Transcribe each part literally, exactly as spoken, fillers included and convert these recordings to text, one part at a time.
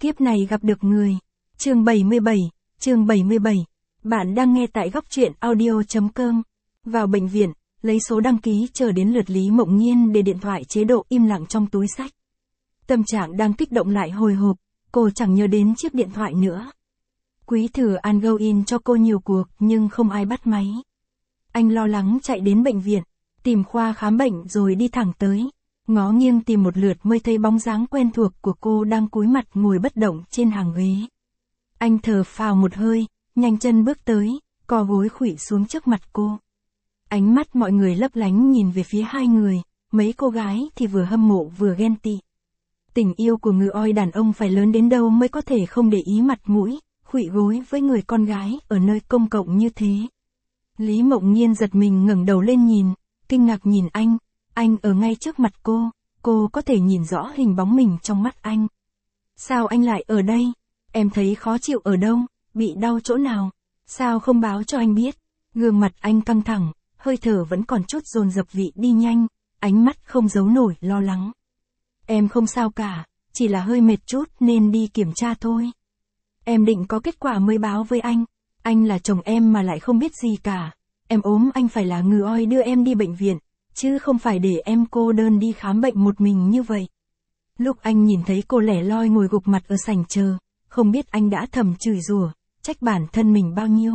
Kiếp này gặp được người. Chương bảy mươi bảy, chương bảy mươi bảy. Bạn đang nghe tại góc truyện audio chấm com. Vào bệnh viện, lấy số đăng ký chờ đến lượt Lý Mộng Nhiên để điện thoại chế độ im lặng trong túi xách. Tâm trạng đang kích động lại hồi hộp, cô chẳng nhớ đến chiếc điện thoại nữa. Quý Thừa An go in cho cô nhiều cuộc nhưng không ai bắt máy. Anh lo lắng chạy đến bệnh viện, tìm khoa khám bệnh rồi đi thẳng tới. Ngó nghiêng tìm một lượt mới thấy bóng dáng quen thuộc của cô đang cúi mặt ngồi bất động trên hàng ghế. Anh thở phào một hơi, nhanh chân bước tới, co gối khuỵu xuống trước mặt cô. Ánh mắt mọi người lấp lánh nhìn về phía hai người, mấy cô gái thì vừa hâm mộ vừa ghen tị. Tình yêu của người oi đàn ông phải lớn đến đâu mới có thể không để ý mặt mũi, khuỵu gối với người con gái ở nơi công cộng như thế. Lý Mộng Nhiên giật mình ngẩng đầu lên nhìn, kinh ngạc nhìn anh. Anh ở ngay trước mặt cô, cô có thể nhìn rõ hình bóng mình trong mắt anh. Sao anh lại ở đây? Em thấy khó chịu ở đâu? Bị đau chỗ nào? Sao không báo cho anh biết? Gương mặt anh căng thẳng, hơi thở vẫn còn chút dồn dập vị đi nhanh, ánh mắt không giấu nổi lo lắng. Em không sao cả, chỉ là hơi mệt chút nên đi kiểm tra thôi. Em định có kết quả mới báo với anh. Anh là chồng em mà lại không biết gì cả. Em ốm anh phải là người oi đưa em đi bệnh viện, chứ không phải để em cô đơn đi khám bệnh một mình như vậy. Lúc anh nhìn thấy cô lẻ loi ngồi gục mặt ở sảnh chờ, không biết anh đã thầm chửi rủa, trách bản thân mình bao nhiêu.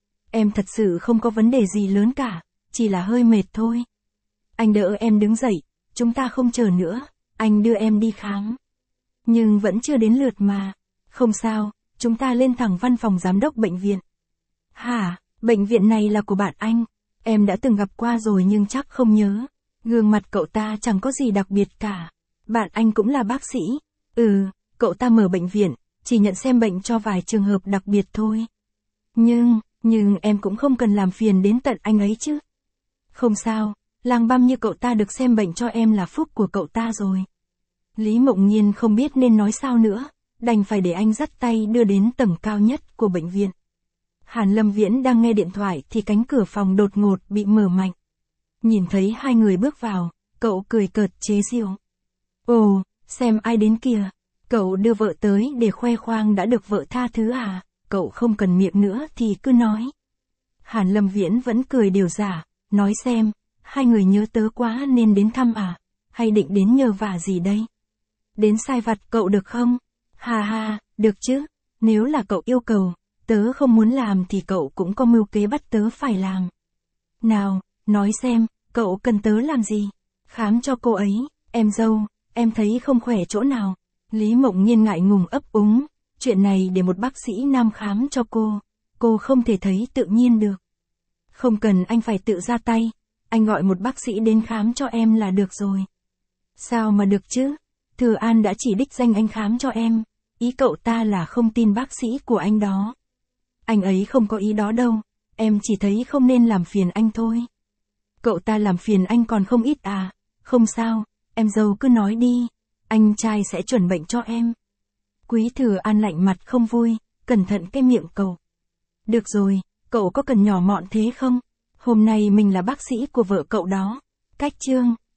Em thật sự không có vấn đề gì lớn cả, chỉ là hơi mệt thôi. Anh đỡ em đứng dậy, chúng ta không chờ nữa, anh đưa em đi khám. Nhưng vẫn chưa đến lượt mà. Không sao, chúng ta lên thẳng văn phòng giám đốc bệnh viện. Hả, bệnh viện này là của bạn anh. Em đã từng gặp qua rồi nhưng chắc không nhớ. Gương mặt cậu ta chẳng có gì đặc biệt cả. Bạn anh cũng là bác sĩ. Ừ, cậu ta mở bệnh viện, chỉ nhận xem bệnh cho vài trường hợp đặc biệt thôi. Nhưng, nhưng em cũng không cần làm phiền đến tận anh ấy chứ. Không sao, lang băm như cậu ta được xem bệnh cho em là phúc của cậu ta rồi. Lý Mộng Nhiên không biết nên nói sao nữa, đành phải để anh dắt tay đưa đến tầng cao nhất của bệnh viện. Hàn Lâm Viễn đang nghe điện thoại thì cánh cửa phòng đột ngột bị mở mạnh. Nhìn thấy hai người bước vào, cậu cười cợt chế giễu. Ồ, xem ai đến kìa. Cậu đưa vợ tới để khoe khoang đã được vợ tha thứ à, cậu không cần miệng nữa thì cứ nói. Hàn Lâm Viễn vẫn cười điều giả, nói xem, hai người nhớ tớ quá nên đến thăm à, hay định đến nhờ vả gì đây? Đến sai vặt cậu được không? Hà hà, được chứ, nếu là cậu yêu cầu. Tớ không muốn làm thì cậu cũng có mưu kế bắt tớ phải làm. Nào, nói xem, cậu cần tớ làm gì? Khám cho cô ấy, em dâu, em thấy không khỏe chỗ nào. Lý Mộng Nhiên ngại ngùng ấp úng, chuyện này để một bác sĩ nam khám cho cô, cô không thể thấy tự nhiên được. Không cần anh phải tự ra tay, anh gọi một bác sĩ đến khám cho em là được rồi. Sao mà được chứ? Thừa An đã chỉ đích danh anh khám cho em, ý cậu ta là không tin bác sĩ của anh đó. Anh ấy không có ý đó đâu, em chỉ thấy không nên làm phiền anh thôi. Cậu ta làm phiền anh còn không ít à, không sao, em dâu cứ nói đi, anh trai sẽ chuẩn bệnh cho em. Quý Thừa An lạnh mặt không vui, cẩn thận cái miệng cậu. Được rồi, cậu có cần nhỏ mọn thế không? Hôm nay mình là bác sĩ của vợ cậu đó. Cách chương,